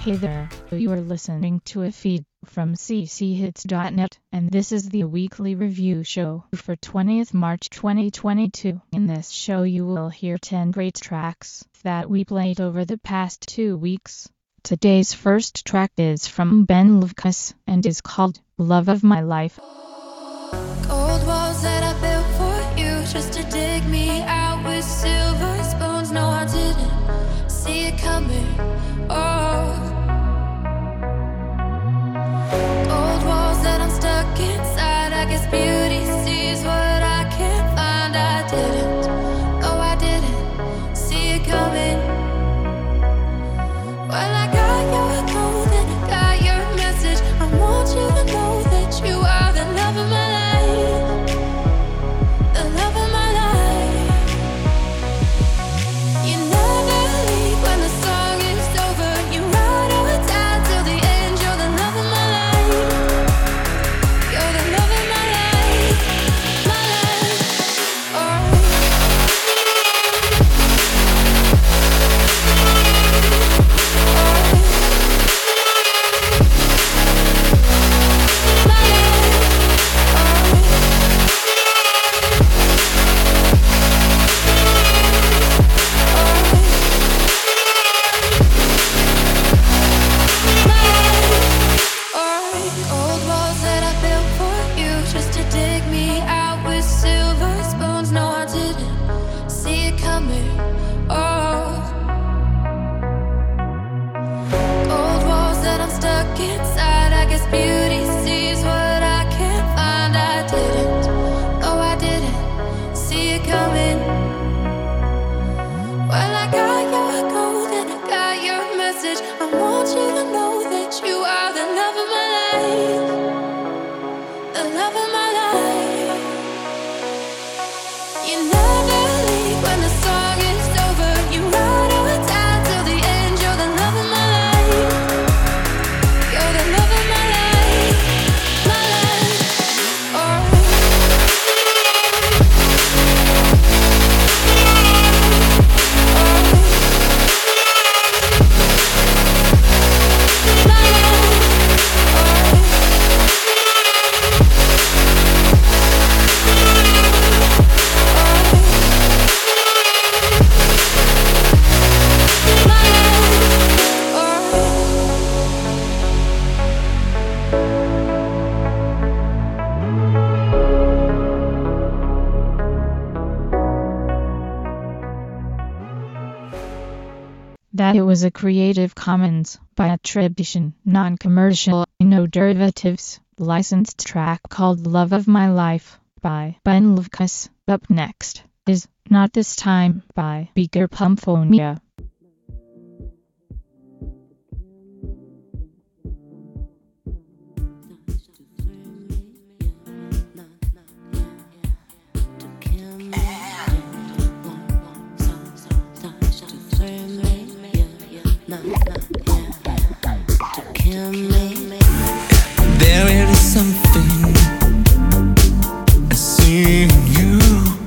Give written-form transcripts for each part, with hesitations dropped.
Hey there, you are listening to a feed from cchits.net, and this is the weekly review show for 20th March 2022. In this show you will hear 10 great tracks that we played over the past 2 weeks. Today's first track is from Ben Luvkas and is called Love of My Life. Old walls that I built for you just to dig me out with silver spoons. No, I didn't see it coming. Oh, old walls that I'm stuck inside. I guess beauty sees what I can't find. I didn't see it coming. Well, I got your code and I got your message. I want you to know that you are the love of my life, the love of my life. You never leave when the song is over. You ride or die till the end. You're the love of my life. You're the love of my life, my life. Oh. That it was a Creative Commons by attribution, non-commercial, no derivatives, licensed track called Love of My Life by Ben Luvkas. Up next is Not This Time by Beaker Pumphonia. There is something I see in you,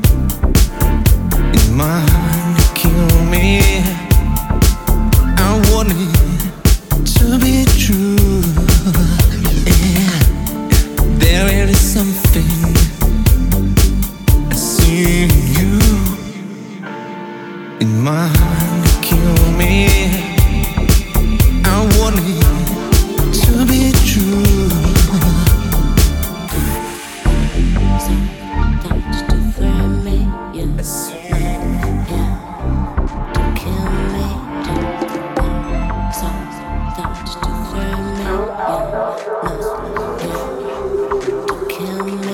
in my heart to kill me. I want it to be true. Yeah. There is something I see in you, in my heart to kill me. I want it to be true. Touch to thrill me, yeah. To kill me, touch to thrill me, yeah. To kill me,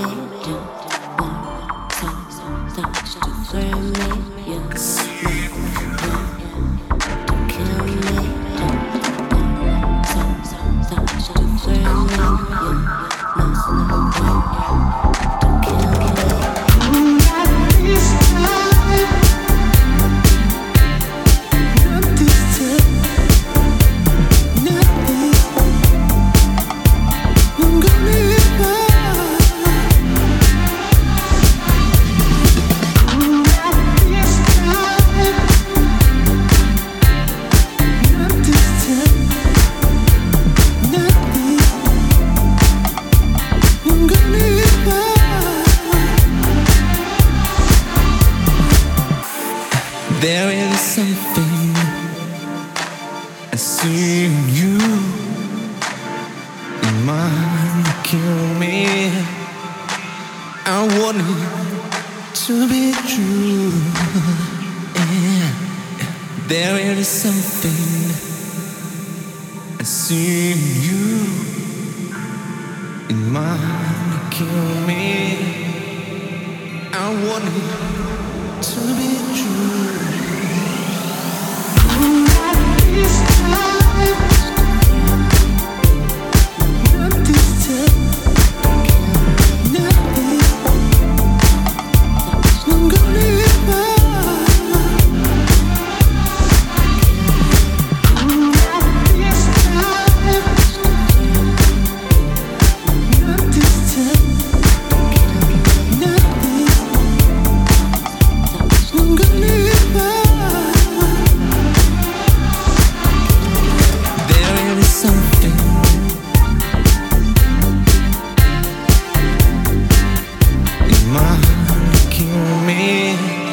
touch to thrill me, yeah. To kill me, touch to thrill me, yeah. Not this time. There is something I see in you. It might kill me. I want it to be true. Yeah. There is something I see in you. It might kill me. I want it to be true. This time, not this time, not this. I'm gonna live this time, not this time, not this. I'm gonna live. There is something it might kill me.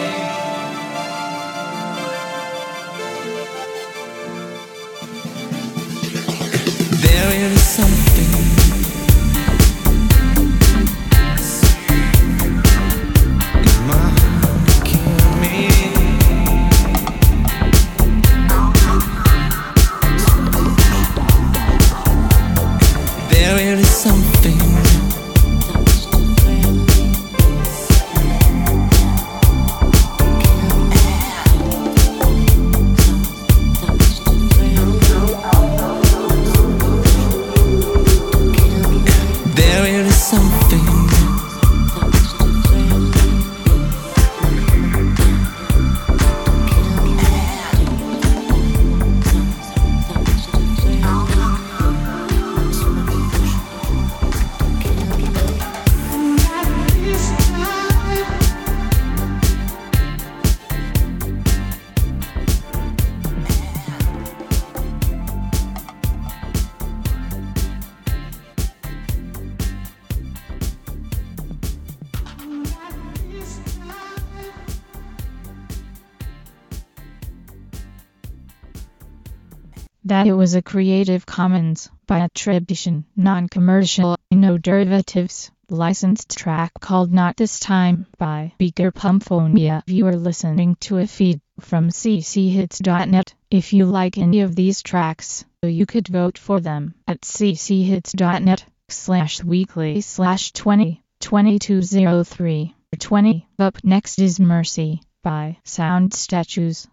There is something it might kill me. There is something there is something That it was a Creative Commons by attribution, non-commercial, no derivatives, licensed track called Not This Time by Beaker Pumphonia. You are listening to a feed from cchits.net. If you like any of these tracks, you could vote for them at cchits.net/weekly/202203 Up next is Mercy by Sound Statues.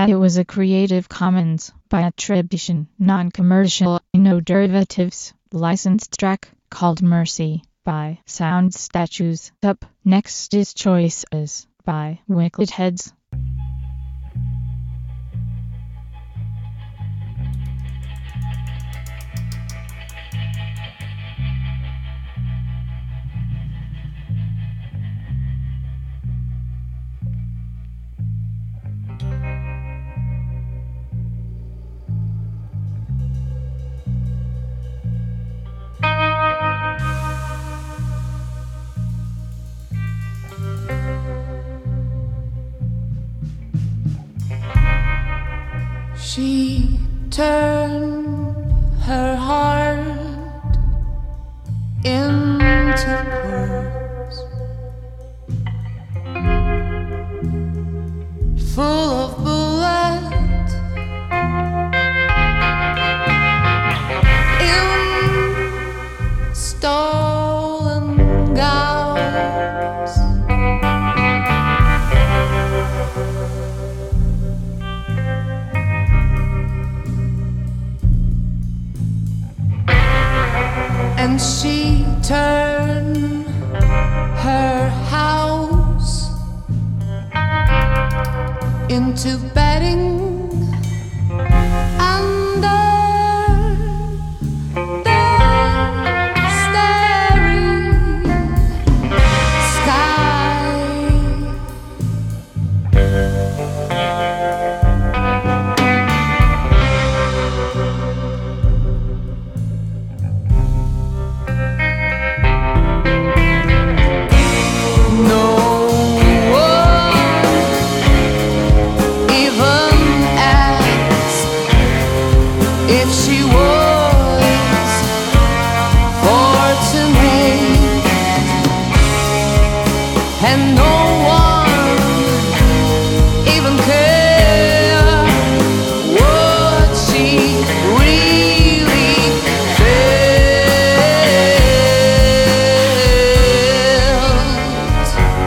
that it was a Creative Commons by attribution, non-commercial, no derivatives, licensed track called Mercy by Sound Statues. Up next is Choices by Wicked Heads. She turned her heart into pearls, full of bullets in stolen gowns. And she turned her house into bedding under the starry sky. And no one even cared what she really felt.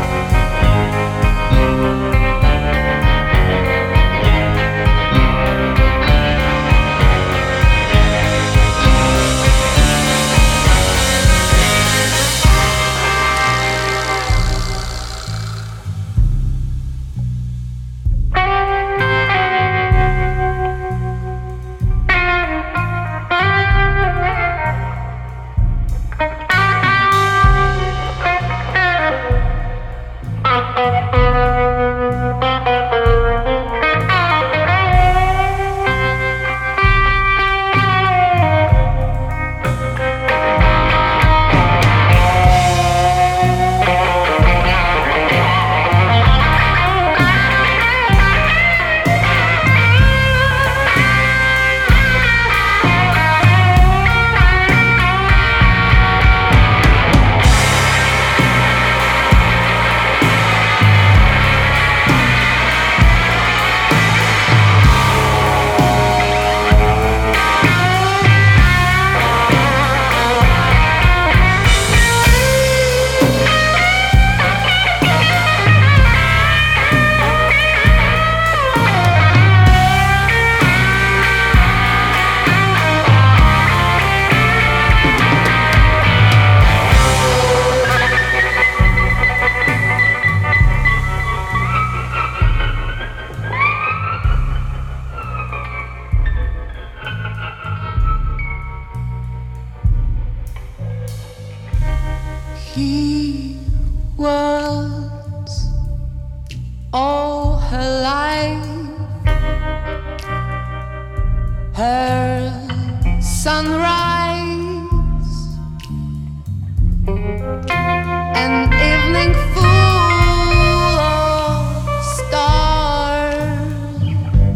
He was all her life, her sunrise, an evening full of stars.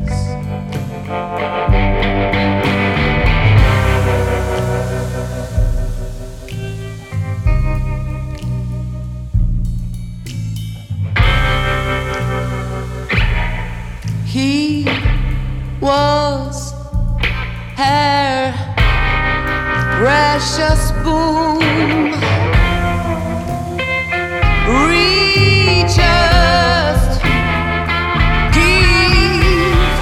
He was her precious boon, richest gift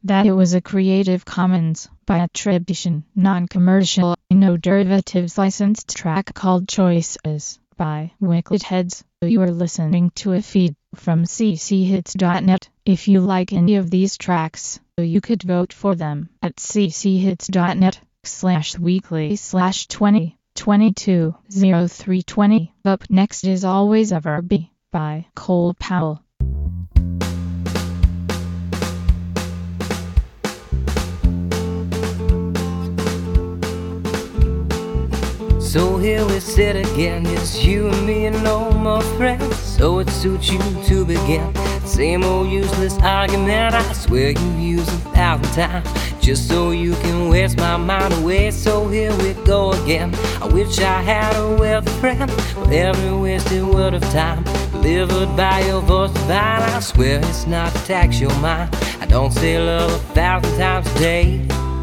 that it was a Creative Commons by attribution, non-commercial, no derivatives licensed track called Choices by Wicked Heads. You are listening to a feed from cchits.net. If you like any of these tracks, you could vote for them at cchits.net/weekly/2022-0320. Up next is Always Ever Be by Cole Powell. So here we sit again, just you and me and no more friends. So it suits you to begin. Same old useless argument I swear you've used 1,000 times, just so you can waste my mind away. So here we go again. I wish I had a wealthy friend for every wasted word of time, delivered by your voice divine. I swear it's not to tax your mind. I don't say love 1,000 times a day.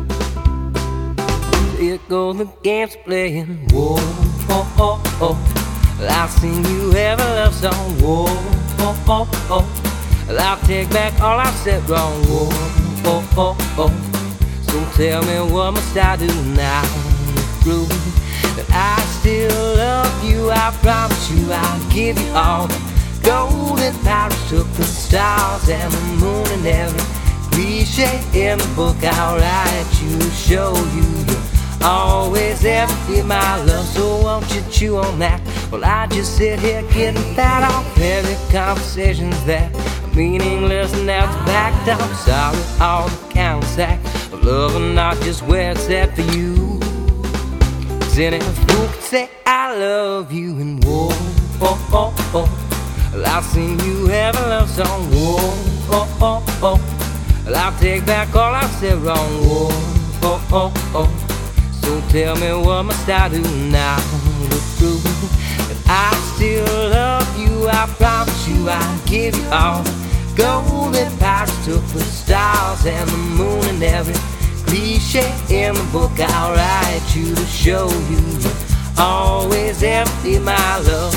Here go the games playing. Whoa, oh, oh, oh. I've seen you ever love song. Whoa, oh, oh, oh. I'll take back all I've said wrong. Whoa, oh, oh, oh. So tell me what must I do now to prove that I still love you? I promise you I'll give you all the golden powers. Took the stars and the moon and every cliche in the book I'll write you to show you you're always ever be my love. So won't you chew on that while I just sit here getting fat off every conversations that are meaningless and now it's backed up. Sorry, all the countsack of love and not just where it's at for you. 'Cause any fool could say I love you and whoa, oh, oh, oh. Well, I've seen you have a love song. Whoa, oh, oh, oh. Well, I'll take back all I've said wrong. Whoa, oh, oh, oh. So tell me what must I do now to prove that I still love you? I promise you I'll give you all the golden powers. Took the stars and the moon and every cliche in the book I'll write you to show you you'll always ever be my love.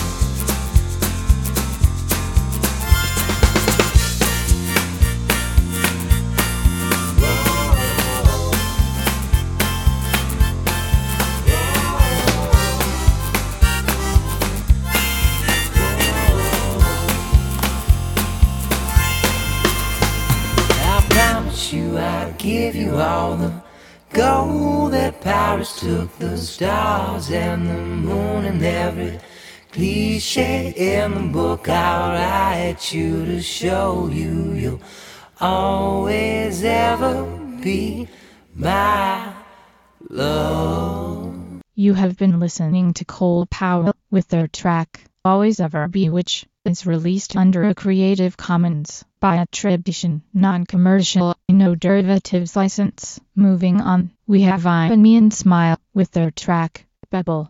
I give you all the gold that Paris took the stars and the moon and every cliche in the book I'll write you to show you you'll always ever be my love. You have been listening to Cole Powell with their track Always Ever Be, which is released under a Creative Commons by attribution, non-commercial, no derivatives license. Moving on, we have Ivan Me and Smile with their track Bubble.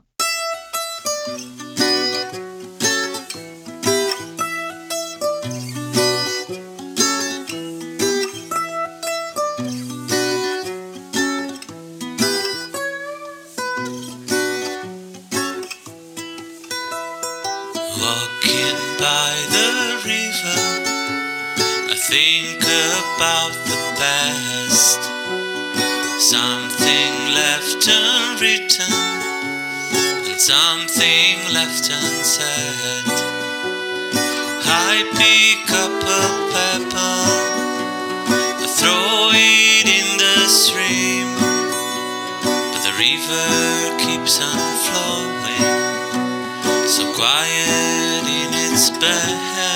Walking by the river, I think about the past. Something left unwritten and something left unsaid. I pick up a pebble, I throw it in the stream, but the river keeps on flowing, so quiet in its bed.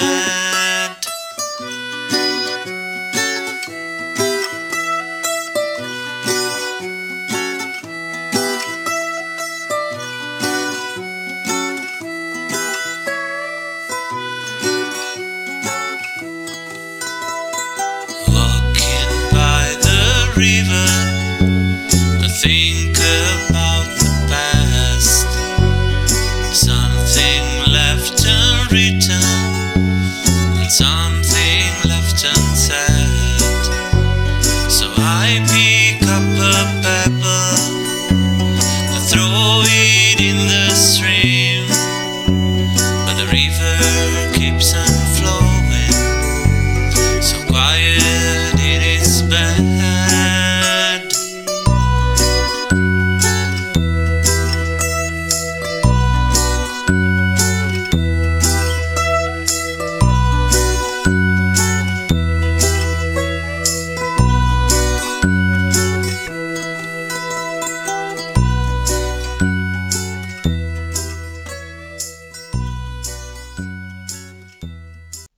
Walking by the river, I think about the past. Something left unwritten and something left unsaid. So I pick up a pebble, I throw it in the stream, but the river keeps on flowing, so quiet in its bed.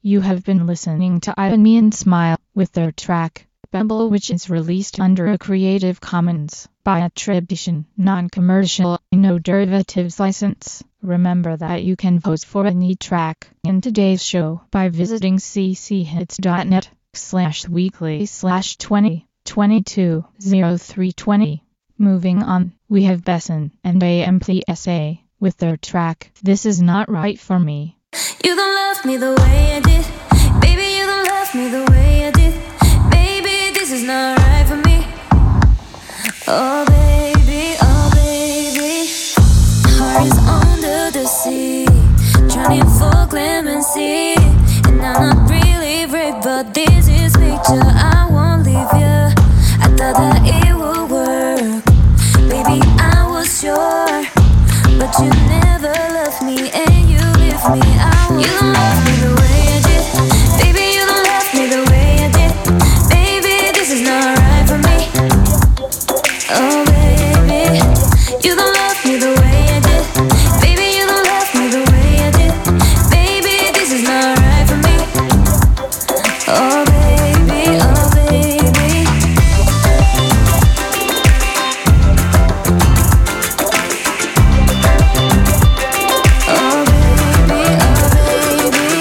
You have been listening to Ivan Me and Smile with their track, Bumble, which is released under a Creative Commons by attribution, non-commercial, no derivatives license. Remember that you can vote for any track in today's show by visiting cchits.net/weekly/2022-0320. Moving on, we have Besson and AMPSA with their track, This Is Not Right For Me. You don't love me the way I did. Baby, you don't love me the way I did. Baby, this is not right for me. Oh baby, oh baby. Heart is under the sea, trying for clemency. And I'm not really brave, but this is picture. I won't leave you. I thought that it would work. Baby, I was sure, but you never loved me and you left me out. You don't love me the way I did. Baby, you don't love me the way I did. Baby, this is not right for me. Oh baby, you don't love me the way I did. Baby, you don't love me the way I did. Baby, this is not right for me. Oh baby, oh baby. Oh baby, oh baby.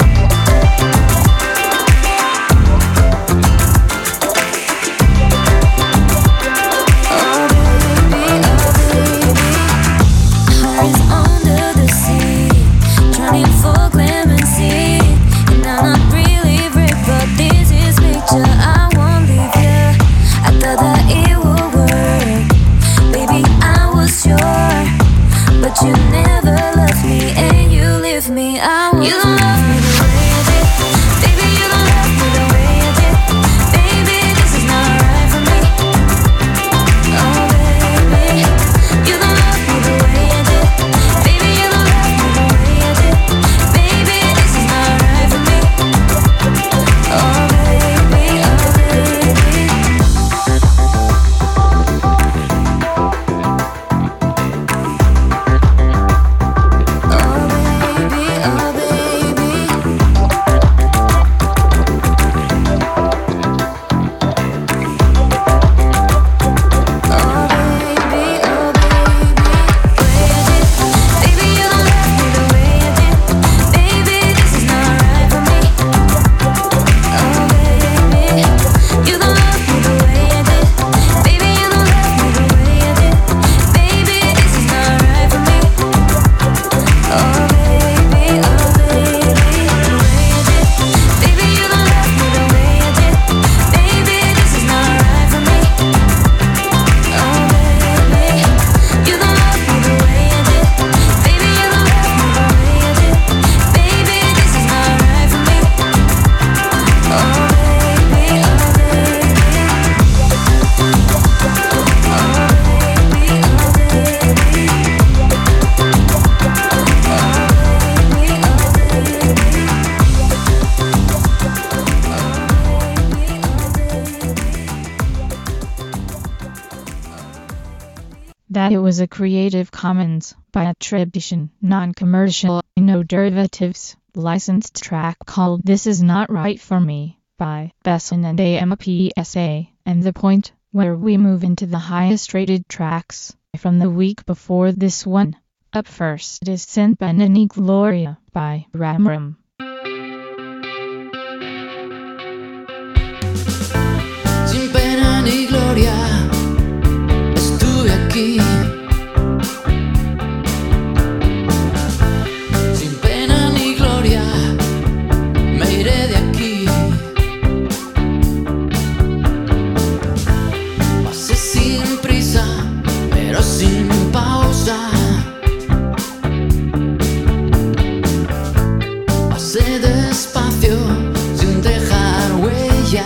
Oh baby, oh baby. Heart is under the sea, trying for clemency. And I'm not really brave, but this is picture. I won't leave you. I thought that it would work. Baby, I was sure, but you never loved me and you left me out. You don't love me the way I did. Baby, you don't love me the way I did. Baby, this is not right for me. Oh baby, you don't love me the way I did. Baby, you don't love me the way I did. Baby, this is not right for me. Oh baby, oh baby. Oh baby, oh baby. Oh baby, oh baby. Baby, you don't love me the way I did. Baby, this is not right for me. Oh baby, you don't love me the way I did. Baby, you don't love me the way I did. Baby, this is not right for me. Oh baby, oh baby. Baby, you don't love me the way I did. Baby, this is not right for me. Oh baby, you don't love me the way I did. Baby, you don't love me the way I did. Baby, this is not right for me. Oh baby, oh baby. That it was a Creative Commons by attribution, non-commercial, no derivatives, licensed track called This Is Not Right For Me by Besson and AMPSA, and the point where we move into the highest rated tracks from the week before this one. Up first is Sin Pena ni Gloria by Ramram. Sin pena ni gloria, estuve aquí. Sin pena ni gloria, me iré de aquí. Pasé sin prisa, pero sin pausa. Pasé despacio, sin dejar huella.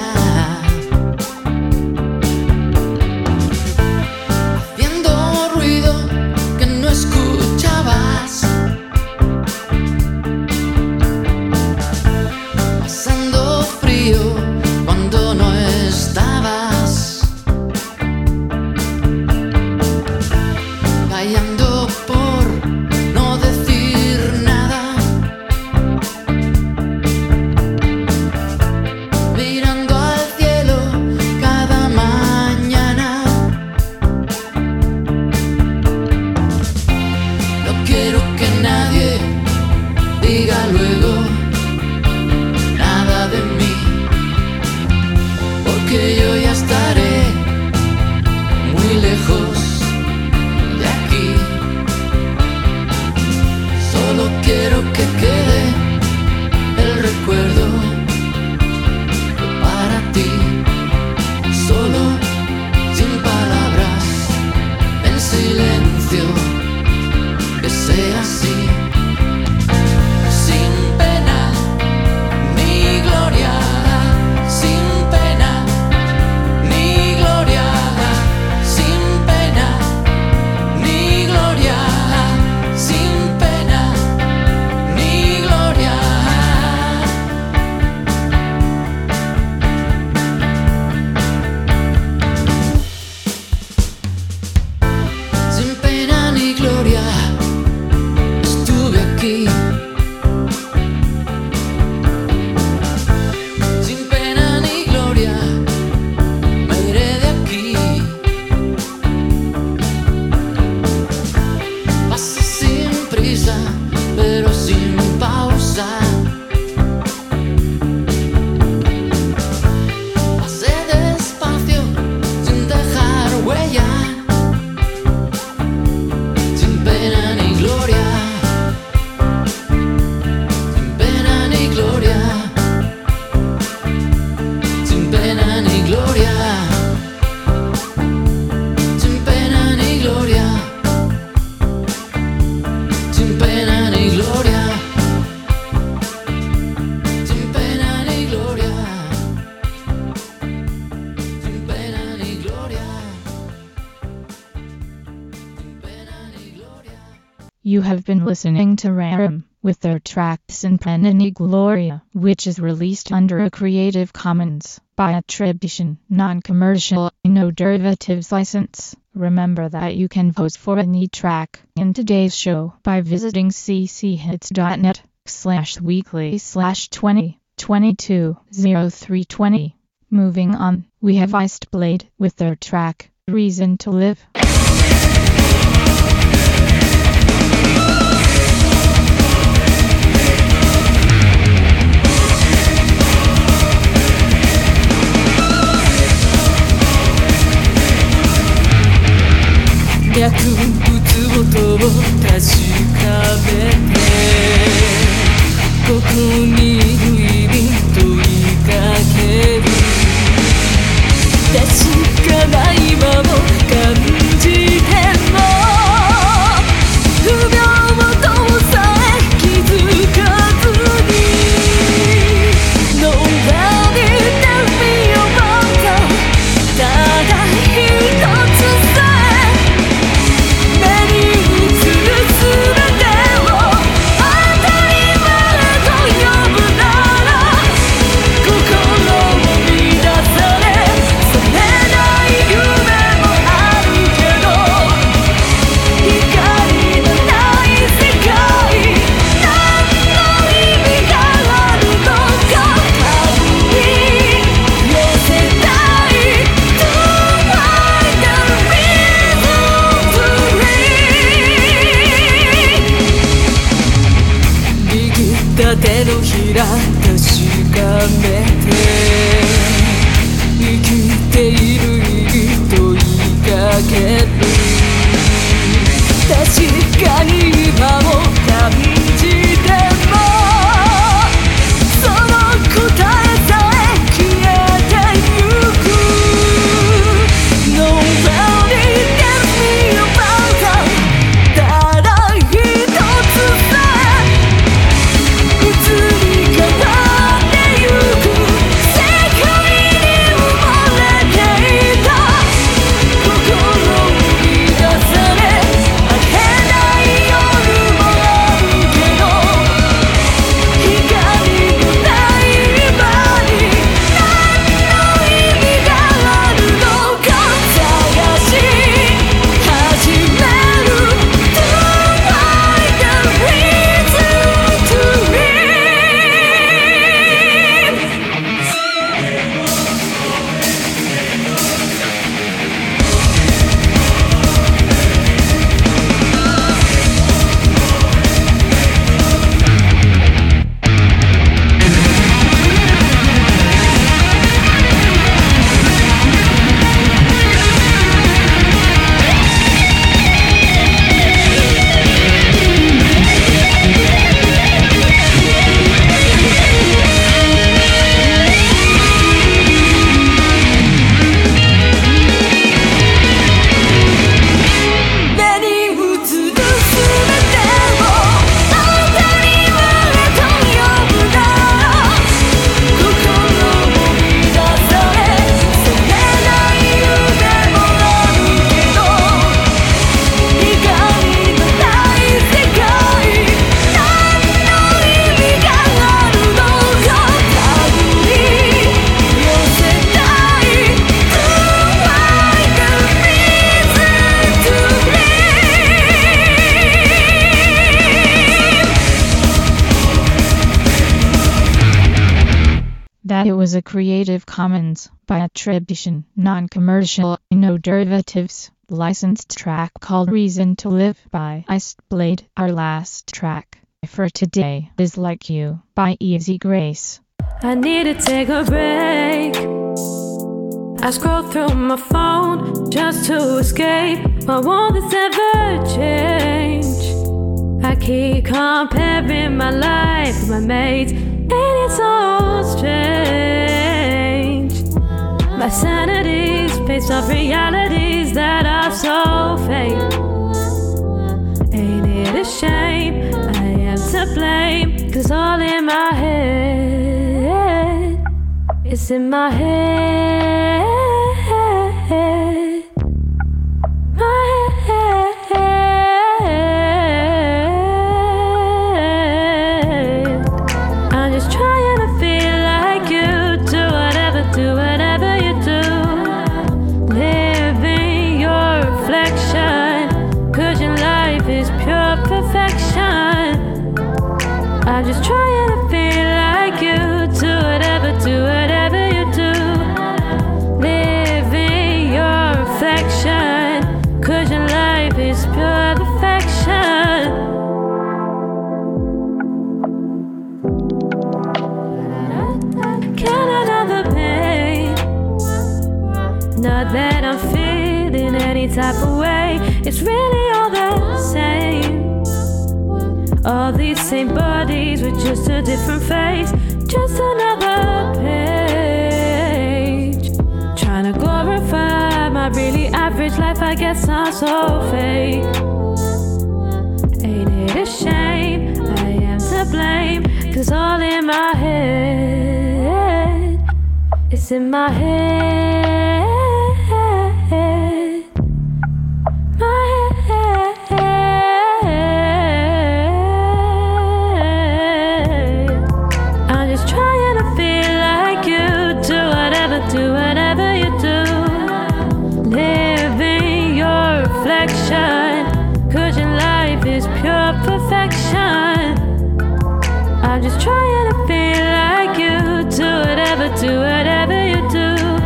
You have been listening to Raram with their track Sin Pena ni Gloria, which is released under a Creative Commons by attribution, non-commercial, no derivatives license. Remember that you can vote for any track in today's show by visiting cchits.net/weekly/2022-0320. Moving on, we have Iced Blade with their track Reason to Live. 脈打つ音を確かめてここにいる意味問いかける確かな今も感じても不平等さえ気づかずに Nobody tell me about them ただ一つさ手のひら確かめて生きている意義問いかける確かに今も感じてもその答えさえ消えてゆく Nobody tells me about them ただ一つさ移り変わってゆく世界に埋もれていた心を乱され明けない夜もあるけど光のない今に何の意味があるのか探し始める To find the reason to live That it was a Creative Commons by attribution, non-commercial, no derivatives, licensed track called Reason to Live by Iced Blade. Our last track for today is Like You by Easy Grace. I need to take a break. I scroll through my phone just to escape. Why won't this ever change? I keep comparing my life with my mates, and it's so strange. My sanity's based off realities that are so fake. Ain't it a shame? I am to blame, 'cause all in my head. It's in my head. My head. not that I'm feeling any type of way. It's really all the same. All these same bodies with just a different face. Just another page. Trying to glorify my really average life. I guess I'm so fake. Ain't it a shame? I am to blame. 'Cause all in my head. It's in my head. My head. I'm just trying to feel like you. Do whatever you do. Living your reflection. 'Cause your life is pure perfection. I'm just trying to feel like you. Do whatever you do.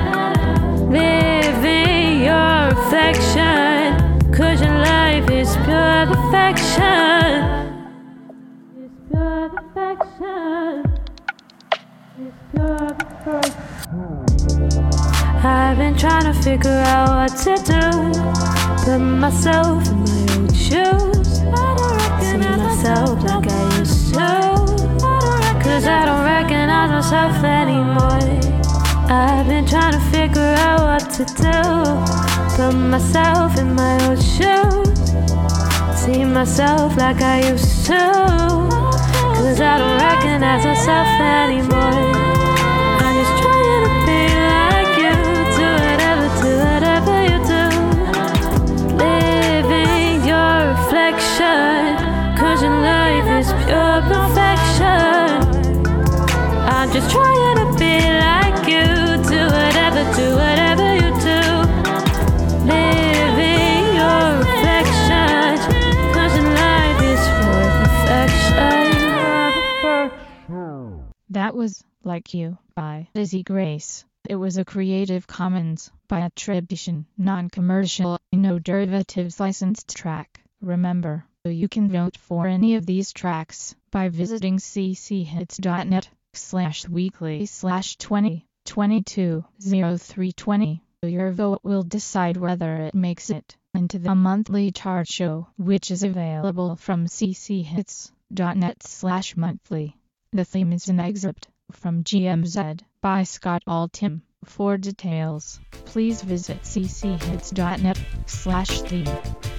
Living your reflection. 'Cause your life is pure perfection. It's pure perfection. It's pure perfection. I've been trying to figure out what to do. Put myself in my old shoes. See myself like I used to. 'Cause I don't recognize myself anymore. I've been trying to figure out what to do. Put myself in my old shoes. See myself like I used to. 'Cause I don't recognize myself anymore. I'm just trying to be like you. Do whatever you do. Living your reflection. 'Cause your life is pure perfection. I'm just trying to be like you. Do whatever you do. Living your reflection. 'Cause your life is pure perfection. That was Like You by Izzy Grace. It was a Creative Commons by attribution, non-commercial, no derivatives licensed track. Remember, you can vote for any of these tracks by visiting cchits.net/weekly/2022-0320. Your vote will decide whether it makes it into the monthly chart show, which is available from cchits.net/monthly. The theme is an excerpt from GMZ by Scott Altham. For details, please visit cchits.net/theme.